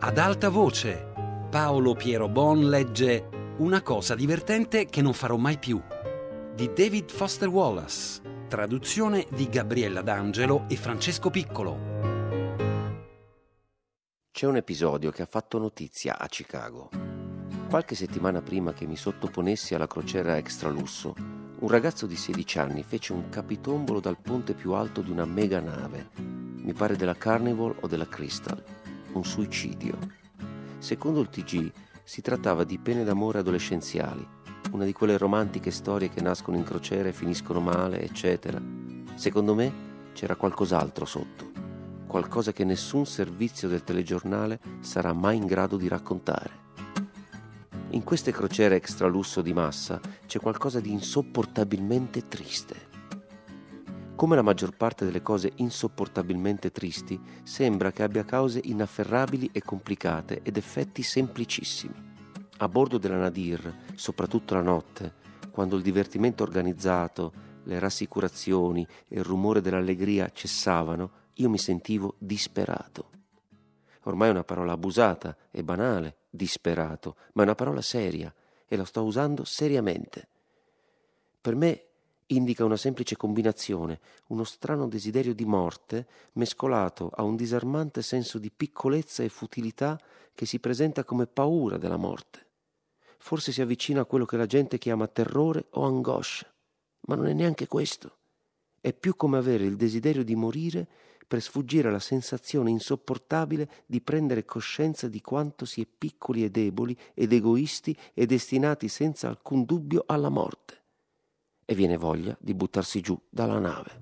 Ad alta voce, Paolo Piero Bon legge Una cosa divertente che non farò mai più, di David Foster Wallace, traduzione di Gabriella D'Angelo e Francesco Piccolo. C'è un episodio che ha fatto notizia a Chicago. Qualche settimana prima che mi sottoponessi alla crociera extra lusso, un ragazzo di 16 anni fece un capitombolo dal ponte più alto di una mega nave, mi pare della Carnival o della Crystal, un suicidio. Secondo il TG si trattava di pene d'amore adolescenziali, una di quelle romantiche storie che nascono in crociera e finiscono male, eccetera. Secondo me c'era qualcos'altro sotto, qualcosa che nessun servizio del telegiornale sarà mai in grado di raccontare. In queste crociere extra lusso di massa c'è qualcosa di insopportabilmente triste. Come la maggior parte delle cose insopportabilmente tristi, sembra che abbia cause inafferrabili e complicate ed effetti semplicissimi. A bordo della Nadir, soprattutto la notte, quando il divertimento organizzato, le rassicurazioni e il rumore dell'allegria cessavano, io mi sentivo disperato. Ormai è una parola abusata e banale, disperato, ma è una parola seria e la sto usando seriamente. Per me indica una semplice combinazione, uno strano desiderio di morte mescolato a un disarmante senso di piccolezza e futilità che si presenta come paura della morte. Forse si avvicina a quello che la gente chiama terrore o angoscia, ma non è neanche questo. È più come avere il desiderio di morire per sfuggire alla sensazione insopportabile di prendere coscienza di quanto si è piccoli e deboli ed egoisti e destinati senza alcun dubbio alla morte. E viene voglia di buttarsi giù dalla nave.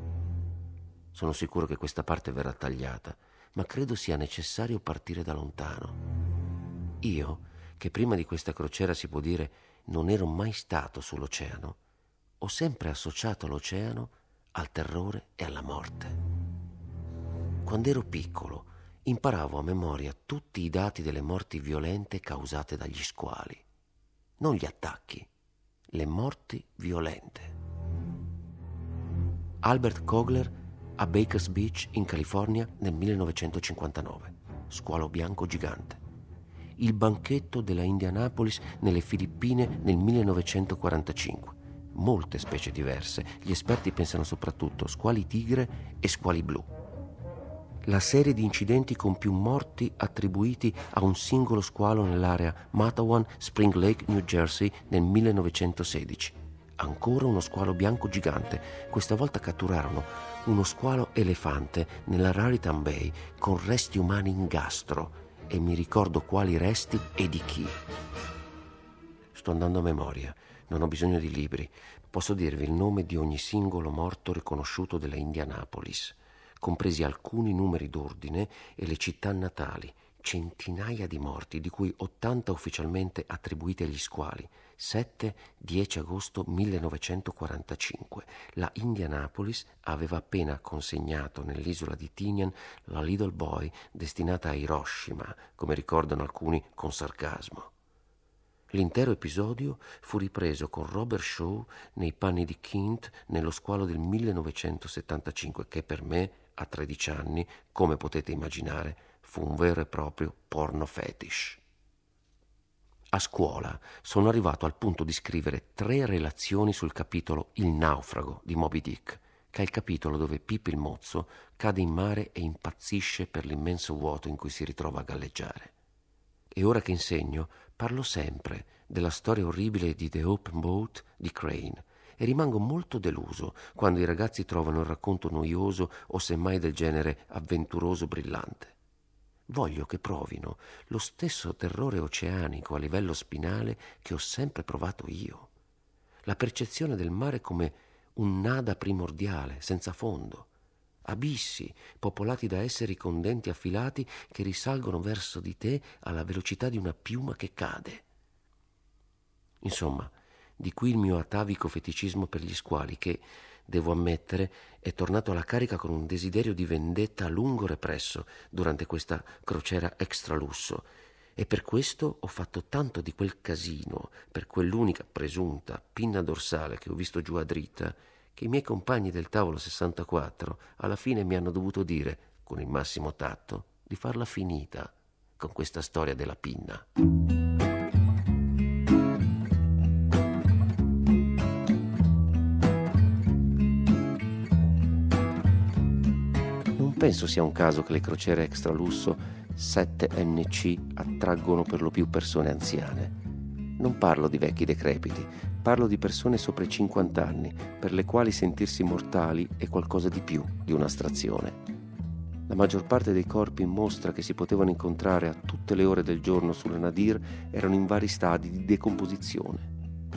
Sono sicuro che questa parte verrà tagliata, ma credo sia necessario partire da lontano. Io, che prima di questa crociera si può dire non ero mai stato sull'oceano, ho sempre associato l'oceano al terrore e alla morte. Quando ero piccolo, imparavo a memoria tutti i dati delle morti violente causate dagli squali. Non gli attacchi, le morti violente. Albert Kogler a Bakers Beach, in California, nel 1959. Squalo bianco gigante. Il banchetto della Indianapolis nelle Filippine nel 1945. Molte specie diverse. Gli esperti pensano soprattutto squali tigre e squali blu. La serie di incidenti con più morti attribuiti a un singolo squalo nell'area Matawan-Spring Lake, New Jersey, nel 1916. Ancora uno squalo bianco gigante. Questa volta catturarono uno squalo elefante nella Raritan Bay con resti umani in gastro, e mi ricordo quali resti e di chi. Sto andando a memoria, non ho bisogno di libri. Posso dirvi il nome di ogni singolo morto riconosciuto della Indianapolis, compresi alcuni numeri d'ordine e le città natali, centinaia di morti, di cui 80 ufficialmente attribuiti agli squali. 7-10 agosto 1945. La Indianapolis aveva appena consegnato nell'isola di Tinian la Little Boy destinata a Hiroshima, come ricordano alcuni con sarcasmo. L'intero episodio fu ripreso con Robert Shaw nei panni di Kint nello squalo del 1975, che per me, a 13 anni, come potete immaginare, fu un vero e proprio porno fetish. A scuola sono arrivato al punto di scrivere 3 relazioni sul capitolo Il naufrago di Moby Dick, che è il capitolo dove Pippi il mozzo cade in mare e impazzisce per l'immenso vuoto in cui si ritrova a galleggiare. E ora che insegno, parlo sempre della storia orribile di The Open Boat di Crane e rimango molto deluso quando i ragazzi trovano il racconto noioso o semmai del genere avventuroso brillante. Voglio che provino lo stesso terrore oceanico a livello spinale che ho sempre provato io. La percezione del mare come un nada primordiale, senza fondo. Abissi popolati da esseri con denti affilati che risalgono verso di te alla velocità di una piuma che cade. Insomma, di qui il mio atavico feticismo per gli squali che, devo ammettere, è tornato alla carica con un desiderio di vendetta a lungo represso durante questa crociera extra lusso, e per questo ho fatto tanto di quel casino per quell'unica presunta pinna dorsale che ho visto giù a dritta, che i miei compagni del tavolo 64 alla fine mi hanno dovuto dire, con il massimo tatto, di farla finita. con questa storia della pinna. Non penso sia un caso che le crociere extra lusso 7NC attraggono per lo più persone anziane. Non parlo di vecchi decrepiti, parlo di persone sopra i 50 anni, per le quali sentirsi mortali è qualcosa di più di un'astrazione. La maggior parte dei corpi in mostra che si potevano incontrare a tutte le ore del giorno sulla Nadir erano in vari stadi di decomposizione.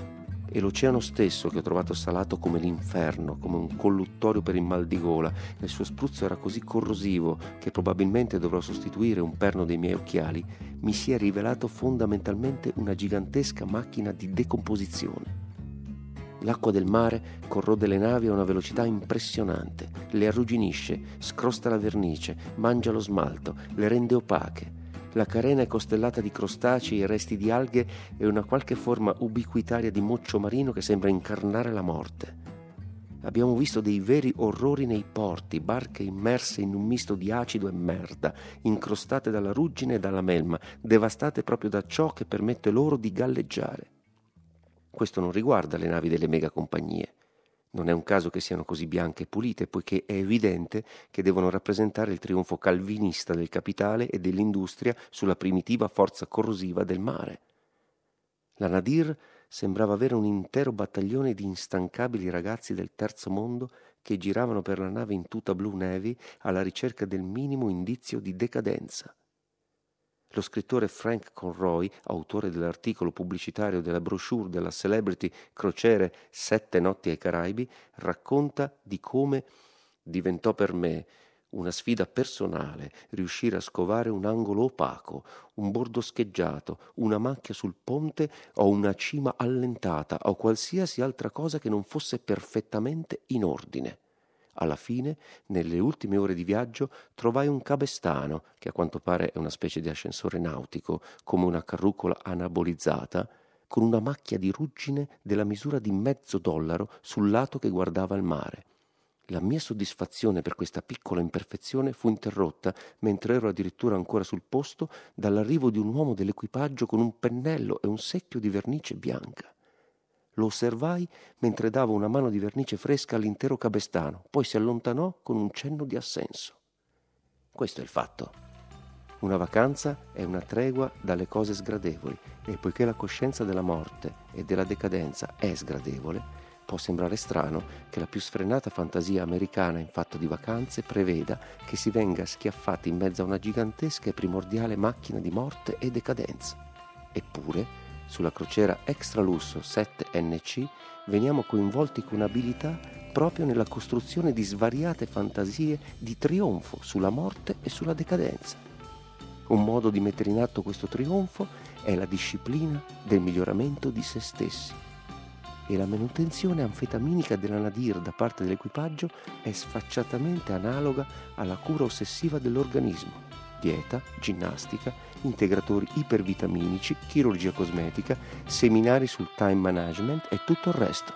E l'oceano stesso, che ho trovato salato come l'inferno, come un colluttorio per il mal di gola, e il suo spruzzo era così corrosivo che probabilmente dovrò sostituire un perno dei miei occhiali, mi si è rivelato fondamentalmente una gigantesca macchina di decomposizione. L'acqua del mare corrode le navi a una velocità impressionante, le arrugginisce, scrosta la vernice, mangia lo smalto, le rende opache. La carena è costellata di crostacei e resti di alghe e una qualche forma ubiquitaria di moccio marino che sembra incarnare la morte. Abbiamo visto dei veri orrori nei porti, barche immerse in un misto di acido e merda, incrostate dalla ruggine e dalla melma, devastate proprio da ciò che permette loro di galleggiare. Questo non riguarda le navi delle megacompagnie. Non è un caso che siano così bianche e pulite, poiché è evidente che devono rappresentare il trionfo calvinista del capitale e dell'industria sulla primitiva forza corrosiva del mare. La Nadir sembrava avere un intero battaglione di instancabili ragazzi del terzo mondo che giravano per la nave in tuta Blue Navy alla ricerca del minimo indizio di decadenza. Lo scrittore Frank Conroy, autore dell'articolo pubblicitario della brochure della Celebrity Crociere 7 notti ai Caraibi, racconta di come diventò per me una sfida personale riuscire a scovare un angolo opaco, un bordo scheggiato, una macchia sul ponte o una cima allentata o qualsiasi altra cosa che non fosse perfettamente in ordine. Alla fine, nelle ultime ore di viaggio, trovai un cabestano, che a quanto pare è una specie di ascensore nautico, come una carrucola anabolizzata, con una macchia di ruggine della misura di $0,50 sul lato che guardava il mare. La mia soddisfazione per questa piccola imperfezione fu interrotta, mentre ero addirittura ancora sul posto, dall'arrivo di un uomo dell'equipaggio con un pennello e un secchio di vernice bianca. Lo osservai mentre davo una mano di vernice fresca all'intero cabestano, poi si allontanò con un cenno di assenso. Questo è il fatto. Una vacanza è una tregua dalle cose sgradevoli e poiché la coscienza della morte e della decadenza è sgradevole, può sembrare strano che la più sfrenata fantasia americana in fatto di vacanze preveda che si venga schiaffati in mezzo a una gigantesca e primordiale macchina di morte e decadenza. Eppure, sulla crociera extra lusso 7NC veniamo coinvolti con abilità proprio nella costruzione di svariate fantasie di trionfo sulla morte e sulla decadenza. Un modo di mettere in atto questo trionfo è la disciplina del miglioramento di se stessi. E la manutenzione anfetaminica della Nadir da parte dell'equipaggio è sfacciatamente analoga alla cura ossessiva dell'organismo. Dieta, ginnastica, integratori ipervitaminici, chirurgia cosmetica, seminari sul time management e tutto il resto.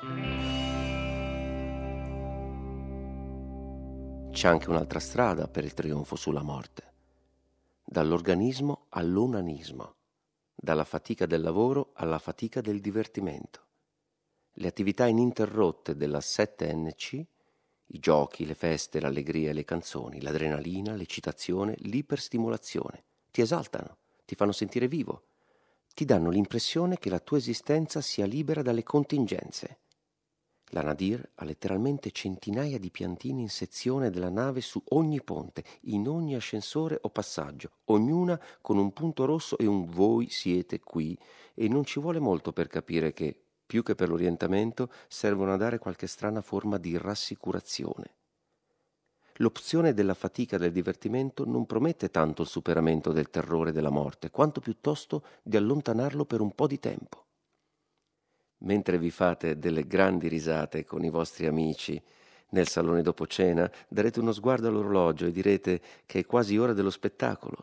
C'è anche un'altra strada per il trionfo sulla morte. Dall'organismo all'onanismo, dalla fatica del lavoro alla fatica del divertimento. Le attività ininterrotte della 7NC, i giochi, le feste, l'allegria e le canzoni, l'adrenalina, l'eccitazione, l'iperstimolazione, ti esaltano, ti fanno sentire vivo, ti danno l'impressione che la tua esistenza sia libera dalle contingenze. La Nadir ha letteralmente centinaia di piantine in sezione della nave su ogni ponte, in ogni ascensore o passaggio, ognuna con un punto rosso e un "voi siete qui", e non ci vuole molto per capire che, più che per l'orientamento, servono a dare qualche strana forma di rassicurazione. L'opzione della fatica del divertimento non promette tanto il superamento del terrore della morte, quanto piuttosto di allontanarlo per un po' di tempo. Mentre vi fate delle grandi risate con i vostri amici nel salone dopo cena, darete uno sguardo all'orologio e direte che è quasi ora dello spettacolo.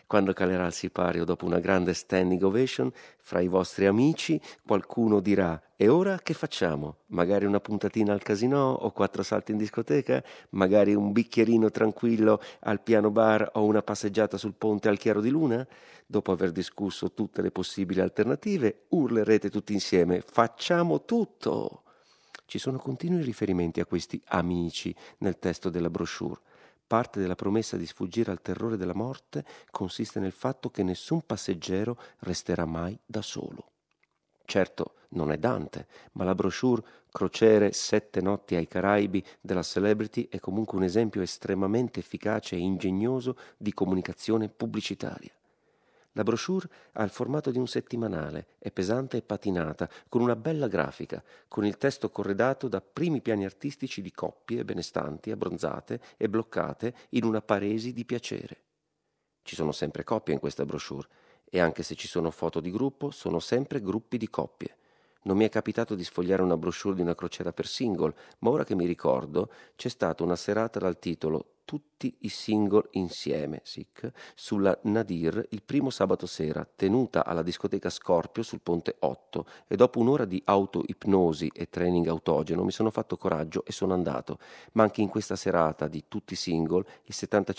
Quando calerà il sipario dopo una grande standing ovation, fra i vostri amici qualcuno dirà: e ora che facciamo? Magari una puntatina al casinò o 4 salti in discoteca? Magari un bicchierino tranquillo al piano bar o una passeggiata sul ponte al chiaro di luna? Dopo aver discusso tutte le possibili alternative, urlerete tutti insieme: facciamo tutto! Ci sono continui riferimenti a questi amici nel testo della brochure. Parte della promessa di sfuggire al terrore della morte consiste nel fatto che nessun passeggero resterà mai da solo. Certo, non è Dante, ma la brochure Crociere 7 notti ai Caraibi della Celebrity è comunque un esempio estremamente efficace e ingegnoso di comunicazione pubblicitaria. La brochure ha il formato di un settimanale, è pesante e patinata, con una bella grafica, con il testo corredato da primi piani artistici di coppie benestanti, abbronzate e bloccate in una paresi di piacere. Ci sono sempre coppie in questa brochure, e anche se ci sono foto di gruppo, sono sempre gruppi di coppie. Non mi è capitato di sfogliare una brochure di una crociera per single, ma ora che mi ricordo, c'è stata una serata dal titolo Tutti i single insieme, SIC, sulla Nadir il primo sabato sera, tenuta alla discoteca Scorpio sul Ponte 8, e dopo un'ora di autoipnosi e training autogeno mi sono fatto coraggio e sono andato. Ma anche in questa serata di tutti single il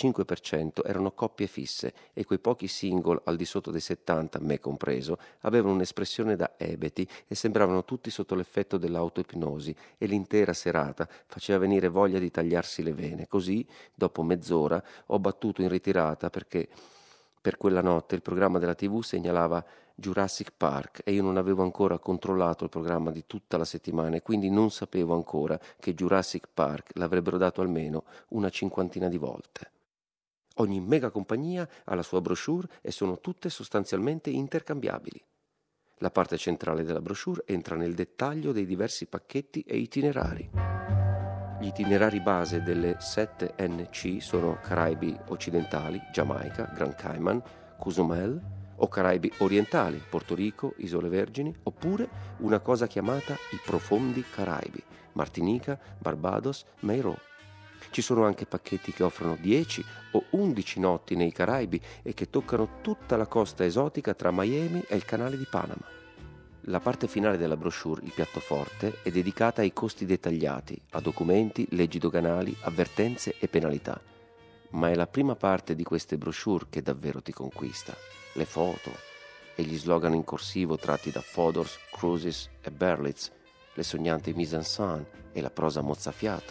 75% erano coppie fisse e quei pochi single al di sotto dei 70, me compreso, avevano un'espressione da ebeti e sembravano tutti sotto l'effetto dell'autoipnosi, e l'intera serata faceva venire voglia di tagliarsi le vene. Così, dopo mezz'ora, ho battuto in ritirata perché per quella notte il programma della TV segnalava Jurassic Park e io non avevo ancora controllato il programma di tutta la settimana e quindi non sapevo ancora che Jurassic Park l'avrebbero dato almeno una 50 di volte. Ogni mega compagnia ha la sua brochure e sono tutte sostanzialmente intercambiabili. La parte centrale della brochure entra nel dettaglio dei diversi pacchetti e itinerari. Gli itinerari base delle 7NC sono Caraibi occidentali, Giamaica, Grand Cayman, Cozumel, o Caraibi orientali, Porto Rico, Isole Vergini, oppure una cosa chiamata i profondi Caraibi, Martinica, Barbados, Meirò. Ci sono anche pacchetti che offrono 10 o 11 notti nei Caraibi e che toccano tutta la costa esotica tra Miami e il canale di Panama. La parte finale della brochure, il piatto forte, è dedicata ai costi dettagliati, a documenti, leggi doganali, avvertenze e penalità. Ma è la prima parte di queste brochure che davvero ti conquista. Le foto e gli slogan in corsivo tratti da Fodor's, Cruises e Berlitz, le sognanti mise-en-scène e la prosa mozzafiato.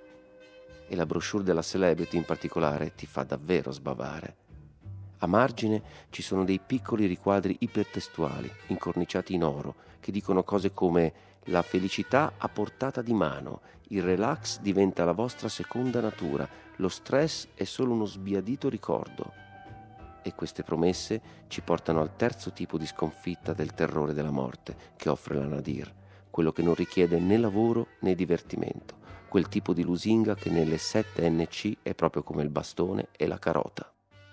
E la brochure della Celebrity in particolare ti fa davvero sbavare. A margine ci sono dei piccoli riquadri ipertestuali, incorniciati in oro, che dicono cose come «La felicità a portata di mano, il relax diventa la vostra seconda natura, lo stress è solo uno sbiadito ricordo». E queste promesse ci portano al terzo tipo di sconfitta del terrore della morte che offre la Nadir, quello che non richiede né lavoro né divertimento, quel tipo di lusinga che nelle 7NC è proprio come il bastone e la carota.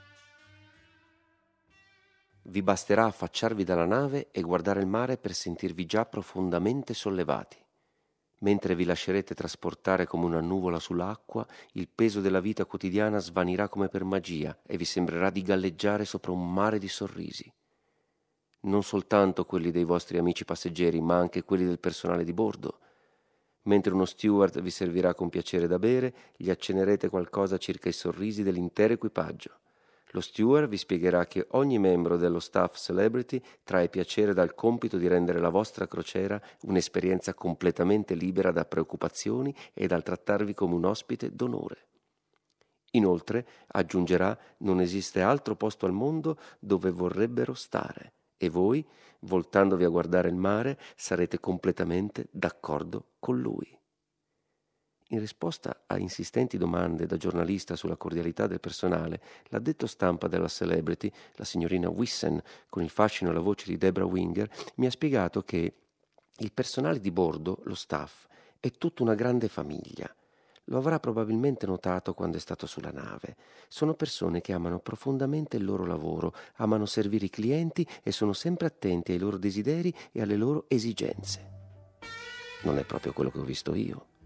Vi basterà affacciarvi dalla nave e guardare il mare per sentirvi già profondamente sollevati. Mentre vi lascerete trasportare come una nuvola sull'acqua, il peso della vita quotidiana svanirà come per magia e vi sembrerà di galleggiare sopra un mare di sorrisi. Non soltanto quelli dei vostri amici passeggeri, ma anche quelli del personale di bordo. Mentre uno steward vi servirà con piacere da bere, gli accennerete qualcosa circa i sorrisi dell'intero equipaggio. Lo steward vi spiegherà che ogni membro dello staff Celebrity trae piacere dal compito di rendere la vostra crociera un'esperienza completamente libera da preoccupazioni e dal trattarvi come un ospite d'onore. Inoltre, aggiungerà, non esiste altro posto al mondo dove vorrebbero stare e voi, voltandovi a guardare il mare, sarete completamente d'accordo con lui. In risposta a insistenti domande da giornalista sulla cordialità del personale, l'addetto stampa della Celebrity, la signorina Wissen, con il fascino e la voce di Debra Winger, mi ha spiegato che il personale di bordo, lo staff, è tutta una grande famiglia. Lo avrà probabilmente notato quando è stato sulla nave. Sono persone che amano profondamente il loro lavoro, amano servire i clienti e sono sempre attenti ai loro desideri e alle loro esigenze. Non è proprio quello che ho visto io.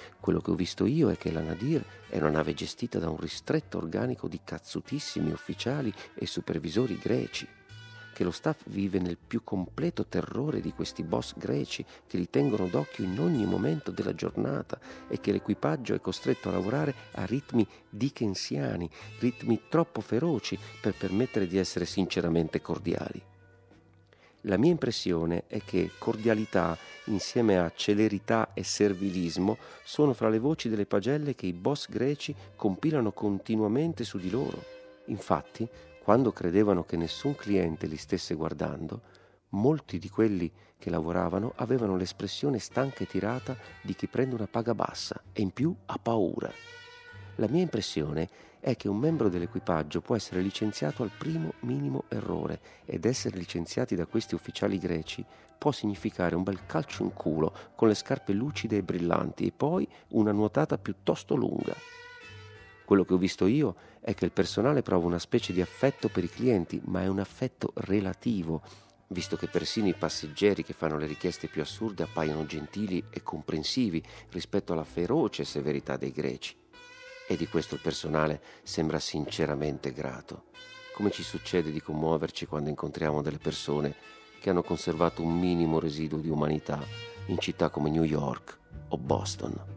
Quello che ho visto io è che la Nadir è una nave gestita da un ristretto organico di cazzutissimi ufficiali e supervisori greci, che lo staff vive nel più completo terrore di questi boss greci che li tengono d'occhio in ogni momento della giornata e che l'equipaggio è costretto a lavorare a ritmi dickensiani, ritmi troppo feroci per permettere di essere sinceramente cordiali. La mia impressione è che cordialità insieme a celerità e servilismo sono fra le voci delle pagelle che i boss greci compilano continuamente su di loro. Infatti, quando credevano che nessun cliente li stesse guardando, molti di quelli che lavoravano avevano l'espressione stanca e tirata di chi prende una paga bassa e in più ha paura. La mia impressione è che un membro dell'equipaggio può essere licenziato al primo minimo errore ed essere licenziati da questi ufficiali greci può significare un bel calcio in culo con le scarpe lucide e brillanti e poi una nuotata piuttosto lunga. Quello che ho visto io è che il personale prova una specie di affetto per i clienti, ma è un affetto relativo, visto che persino i passeggeri che fanno le richieste più assurde appaiono gentili e comprensivi rispetto alla feroce severità dei greci. E di questo il personale sembra sinceramente grato, come ci succede di commuoverci quando incontriamo delle persone che hanno conservato un minimo residuo di umanità in città come New York o Boston.